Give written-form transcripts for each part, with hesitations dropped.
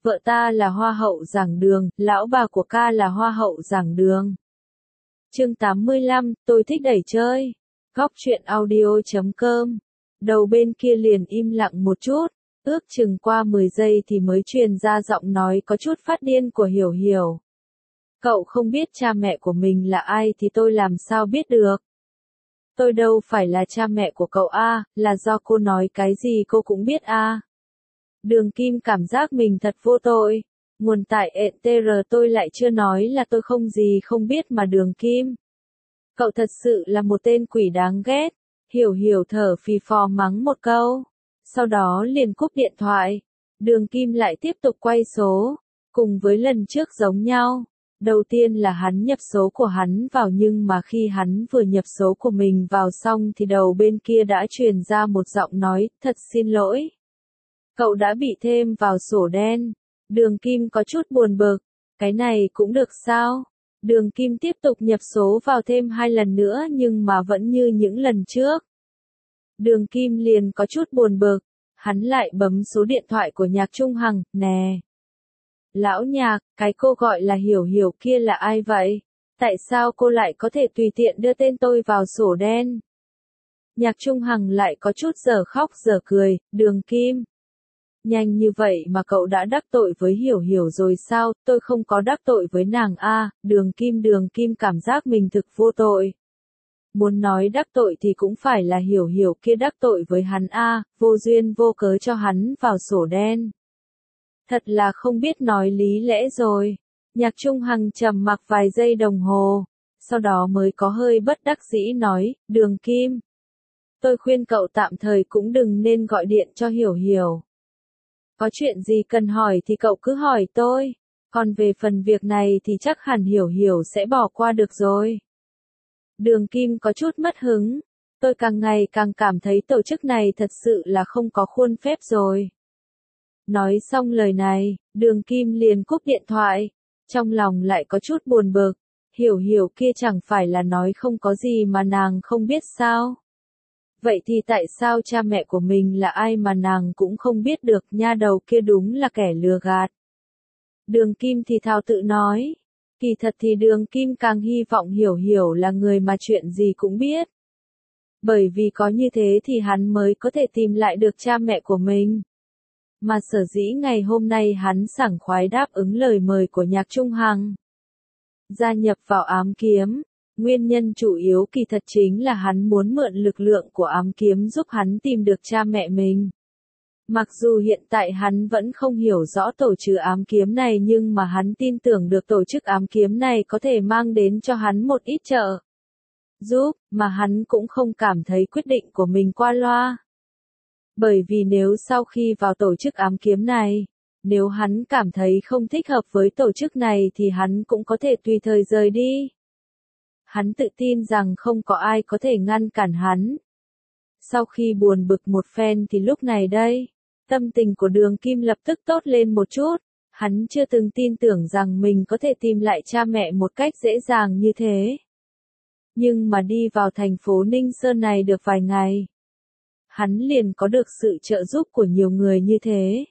Vợ ta là hoa hậu giảng đường, lão bà của ca là hoa hậu giảng đường. Chương 85, tôi thích đẩy chơi. Góc truyện audio.com. Đầu bên kia liền im lặng một chút, ước chừng qua 10 giây thì mới truyền ra giọng nói có chút phát điên của Hiểu Hiểu. Cậu không biết cha mẹ của mình là ai thì tôi làm sao biết được. Tôi đâu phải là cha mẹ của cậu a, là do cô nói cái gì cô cũng biết a. Đường Kim cảm giác mình thật vô tội. Nguồn tại ETR tôi lại chưa nói là tôi không gì không biết mà Đường Kim. Cậu thật sự là một tên quỷ đáng ghét. Hiểu Hiểu thở phì phò mắng một câu. Sau đó liền cúp điện thoại. Đường Kim lại tiếp tục quay số. Cùng với lần trước giống nhau. Đầu tiên là hắn nhập số của hắn vào nhưng mà khi hắn vừa nhập số của mình vào xong thì đầu bên kia đã truyền ra một giọng nói, thật xin lỗi. Cậu đã bị thêm vào sổ đen. Đường Kim có chút buồn bực. Cái này cũng được sao? Đường Kim tiếp tục nhập số vào thêm 2 lần nữa nhưng mà vẫn như những lần trước. Đường Kim liền có chút buồn bực. Hắn lại bấm số điện thoại của Nhạc Trung Hằng, nè. Lão Nhạc, cái cô gọi là Hiểu Hiểu kia là ai vậy? Tại sao cô lại có thể tùy tiện đưa tên tôi vào sổ đen? Nhạc Trung Hằng lại có chút dở khóc dở cười, Đường Kim. Nhanh như vậy mà cậu đã đắc tội với Hiểu Hiểu rồi sao? Tôi không có đắc tội với nàng a. Đường Kim cảm giác mình thực vô tội. Muốn nói đắc tội thì cũng phải là Hiểu Hiểu kia đắc tội với hắn a, vô duyên vô cớ cho hắn vào sổ đen. Thật là không biết nói lý lẽ rồi. Nhạc Trung Hằng trầm mặc vài giây đồng hồ, sau đó mới có hơi bất đắc dĩ nói, Đường Kim. Tôi khuyên cậu tạm thời cũng đừng nên gọi điện cho Hiểu Hiểu. Có chuyện gì cần hỏi thì cậu cứ hỏi tôi, còn về phần việc này thì chắc hẳn Hiểu Hiểu sẽ bỏ qua được rồi. Đường Kim có chút mất hứng, tôi càng ngày càng cảm thấy tổ chức này thật sự là không có khuôn phép rồi. Nói xong lời này, Đường Kim liền cúp điện thoại, trong lòng lại có chút buồn bực, Hiểu Hiểu kia chẳng phải là nói không có gì mà nàng không biết sao. Vậy thì tại sao cha mẹ của mình là ai mà nàng cũng không biết được, nha đầu kia đúng là kẻ lừa gạt. Đường Kim thì thào tự nói, kỳ thật thì Đường Kim càng hy vọng Hiểu Hiểu là người mà chuyện gì cũng biết. Bởi vì có như thế thì hắn mới có thể tìm lại được cha mẹ của mình. Mà sở dĩ ngày hôm nay hắn sảng khoái đáp ứng lời mời của Nhạc Trung Hằng. Gia nhập vào ám kiếm, nguyên nhân chủ yếu kỳ thật chính là hắn muốn mượn lực lượng của ám kiếm giúp hắn tìm được cha mẹ mình. Mặc dù hiện tại hắn vẫn không hiểu rõ tổ chức ám kiếm này nhưng mà hắn tin tưởng được tổ chức ám kiếm này có thể mang đến cho hắn một ít trợ giúp, mà hắn cũng không cảm thấy quyết định của mình qua loa. Bởi vì nếu sau khi vào tổ chức ám kiếm này, nếu hắn cảm thấy không thích hợp với tổ chức này thì hắn cũng có thể tùy thời rời đi. Hắn tự tin rằng không có ai có thể ngăn cản hắn. Sau khi buồn bực một phen thì lúc này đây, tâm tình của Đường Kim lập tức tốt lên một chút. Hắn chưa từng tin tưởng rằng mình có thể tìm lại cha mẹ một cách dễ dàng như thế. Nhưng mà đi vào thành phố Ninh Sơn này được vài ngày, hắn liền có được sự trợ giúp của nhiều người như thế.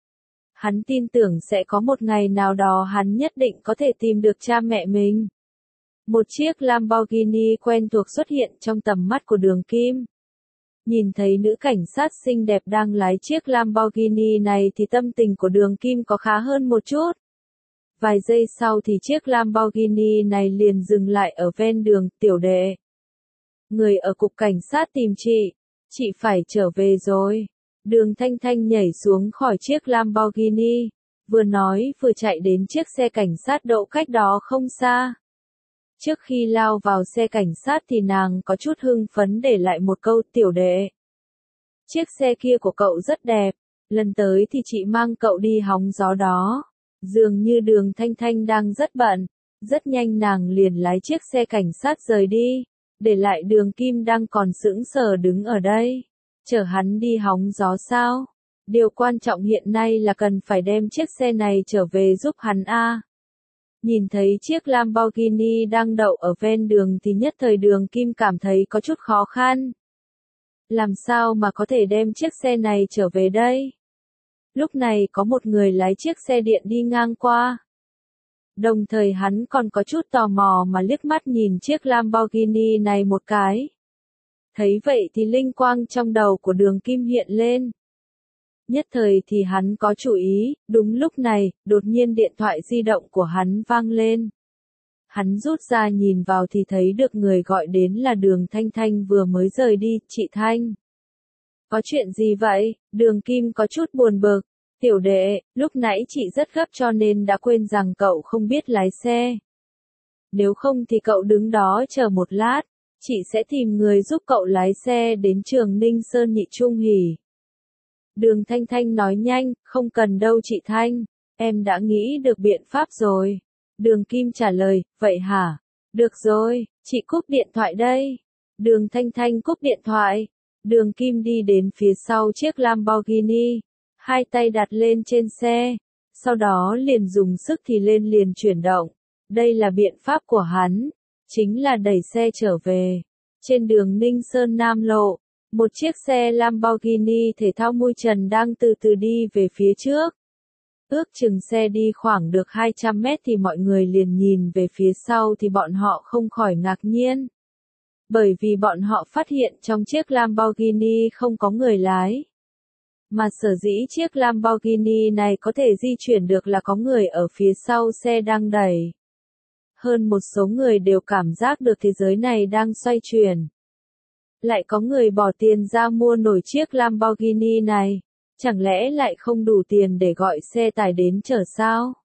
Hắn tin tưởng sẽ có một ngày nào đó hắn nhất định có thể tìm được cha mẹ mình. Một chiếc Lamborghini quen thuộc xuất hiện trong tầm mắt của Đường Kim. Nhìn thấy nữ cảnh sát xinh đẹp đang lái chiếc Lamborghini này thì tâm tình của Đường Kim có khá hơn một chút. Vài giây sau thì chiếc Lamborghini này liền dừng lại ở ven đường, tiểu đệ. Người ở cục cảnh sát tìm chị phải trở về rồi. Đường Thanh Thanh nhảy xuống khỏi chiếc Lamborghini, vừa nói vừa chạy đến chiếc xe cảnh sát đậu cách đó không xa. Trước khi lao vào xe cảnh sát thì nàng có chút hưng phấn để lại một câu, tiểu đệ. Chiếc xe kia của cậu rất đẹp, lần tới thì chị mang cậu đi hóng gió đó. Dường như Đường Thanh Thanh đang rất bận, rất nhanh nàng liền lái chiếc xe cảnh sát rời đi, để lại Đường Kim đang còn sững sờ đứng ở đây. Chở hắn đi hóng gió sao? Điều quan trọng hiện nay là cần phải đem chiếc xe này trở về giúp hắn a. Nhìn thấy chiếc Lamborghini đang đậu ở ven đường thì nhất thời Đường Kim cảm thấy có chút khó khăn. Làm sao mà có thể đem chiếc xe này trở về đây? Lúc này có một người lái chiếc xe điện đi ngang qua. Đồng thời hắn còn có chút tò mò mà liếc mắt nhìn chiếc Lamborghini này một cái. Thấy vậy thì linh quang trong đầu của Đường Kim hiện lên. Nhất thời thì hắn có chú ý, đúng lúc này, đột nhiên điện thoại di động của hắn vang lên. Hắn rút ra nhìn vào thì thấy được người gọi đến là Đường Thanh Thanh vừa mới rời đi, chị Thanh. Có chuyện gì vậy? Đường Kim có chút buồn bực. Tiểu đệ, lúc nãy chị rất gấp cho nên đã quên rằng cậu không biết lái xe. Nếu không thì cậu đứng đó chờ một lát, chị sẽ tìm người giúp cậu lái xe đến trường Ninh Sơn Nhị Trung Hỉ. Đường Thanh Thanh nói nhanh, không cần đâu chị Thanh, em đã nghĩ được biện pháp rồi. Đường Kim trả lời, vậy hả? Được rồi, chị cúp điện thoại đây. Đường Thanh Thanh cúp điện thoại. Đường Kim đi đến phía sau chiếc Lamborghini, hai tay đặt lên trên xe, sau đó liền dùng sức thì lên liền chuyển động. Đây là biện pháp của hắn, chính là đẩy xe trở về. Trên đường Ninh Sơn Nam Lộ, một chiếc xe Lamborghini thể thao mui trần đang từ từ đi về phía trước. Ước chừng xe đi khoảng được 200 mét thì mọi người liền nhìn về phía sau thì bọn họ không khỏi ngạc nhiên. Bởi vì bọn họ phát hiện trong chiếc Lamborghini không có người lái. Mà sở dĩ chiếc Lamborghini này có thể di chuyển được là có người ở phía sau xe đang đẩy. Hơn một số người đều cảm giác được thế giới này đang xoay chuyển. Lại có người bỏ tiền ra mua nổi chiếc Lamborghini này. Chẳng lẽ lại không đủ tiền để gọi xe tải đến chở sao?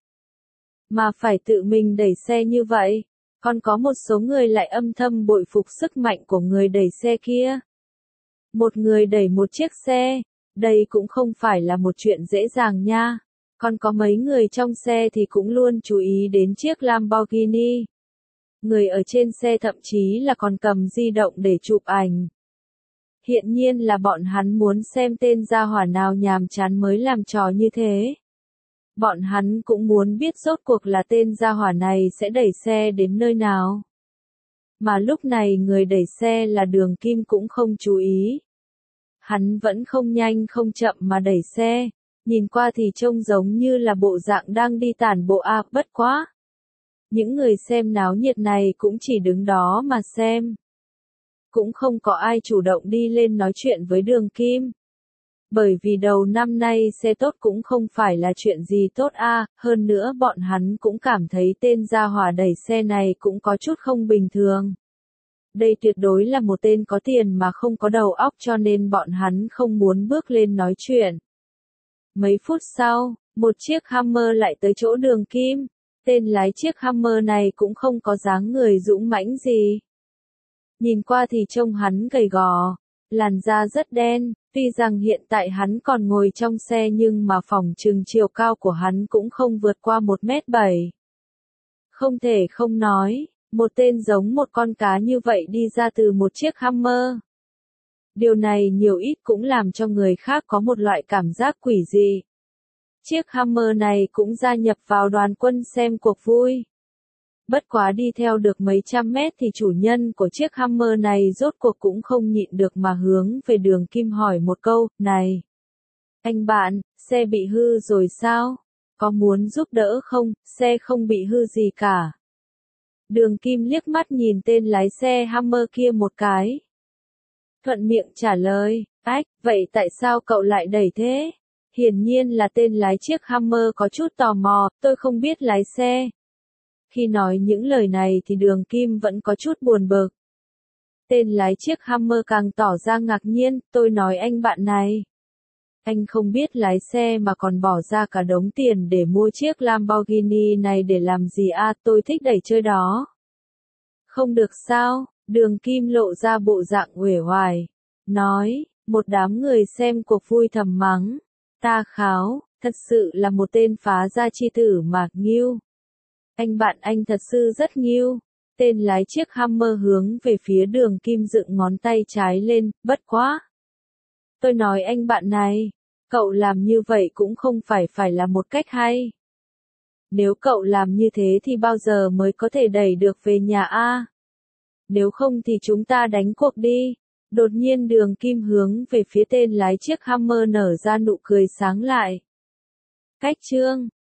Mà phải tự mình đẩy xe như vậy. Còn có một số người lại âm thầm bội phục sức mạnh của người đẩy xe kia. Một người đẩy một chiếc xe, đây cũng không phải là một chuyện dễ dàng nha. Còn có mấy người trong xe thì cũng luôn chú ý đến chiếc Lamborghini. Người ở trên xe thậm chí là còn cầm di động để chụp ảnh. Hiện nhiên là bọn hắn muốn xem tên gia hỏa nào nhàm chán mới làm trò như thế. Bọn hắn cũng muốn biết rốt cuộc là tên gia hỏa này sẽ đẩy xe đến nơi nào. Mà lúc này người đẩy xe là Đường Kim cũng không chú ý. Hắn vẫn không nhanh không chậm mà đẩy xe, nhìn qua thì trông giống như là bộ dạng đang đi tản bộ bất quá. Những người xem náo nhiệt này cũng chỉ đứng đó mà xem. Cũng không có ai chủ động đi lên nói chuyện với Đường Kim. Bởi vì đầu năm nay xe tốt cũng không phải là chuyện gì tốt hơn nữa bọn hắn cũng cảm thấy tên gia hỏa đẩy xe này cũng có chút không bình thường. Đây tuyệt đối là một tên có tiền mà không có đầu óc cho nên bọn hắn không muốn bước lên nói chuyện. Mấy phút sau, một chiếc Hummer lại tới chỗ Đường Kim. Tên lái chiếc Hummer này cũng không có dáng người dũng mãnh gì. Nhìn qua thì trông hắn gầy gò, làn da rất đen, tuy rằng hiện tại hắn còn ngồi trong xe nhưng mà phỏng chừng chiều cao của hắn cũng không vượt qua 1m7. Không thể không nói, một tên giống một con cá như vậy đi ra từ một chiếc Hummer. Điều này nhiều ít cũng làm cho người khác có một loại cảm giác quỷ dị. Chiếc Hummer này cũng gia nhập vào đoàn quân xem cuộc vui. Bất quá đi theo được mấy trăm mét thì chủ nhân của chiếc Hummer này rốt cuộc cũng không nhịn được mà hướng về Đường Kim hỏi một câu, này. Anh bạn, xe bị hư rồi sao? Có muốn giúp đỡ không? Xe không bị hư gì cả. Đường Kim liếc mắt nhìn tên lái xe Hummer kia một cái. Thuận miệng trả lời, vậy tại sao cậu lại đẩy thế? Hiển nhiên là tên lái chiếc Hummer có chút tò mò, tôi không biết lái xe. Khi nói những lời này thì Đường Kim vẫn có chút buồn bực. Tên lái chiếc Hummer càng tỏ ra ngạc nhiên, tôi nói anh bạn này. Anh không biết lái xe mà còn bỏ ra cả đống tiền để mua chiếc Lamborghini này để làm gì tôi thích đẩy chơi đó. Không được sao, Đường Kim lộ ra bộ dạng uể oải. Nói, một đám người xem cuộc vui thầm mắng. Ta kháo, thật sự là một tên phá gia chi tử mà, nghiêu. Anh bạn anh thật sự rất nghiêu. Tên lái chiếc Hummer hướng về phía Đường Kim dựng ngón tay trái lên, bất quá. Tôi nói anh bạn này, cậu làm như vậy cũng không phải là một cách hay. Nếu cậu làm như thế thì bao giờ mới có thể đẩy được về nhà Nếu không thì chúng ta đánh cuộc đi. Đột nhiên Đường Kim hướng về phía tên lái chiếc Hummer nở ra nụ cười sáng lại. Cách chương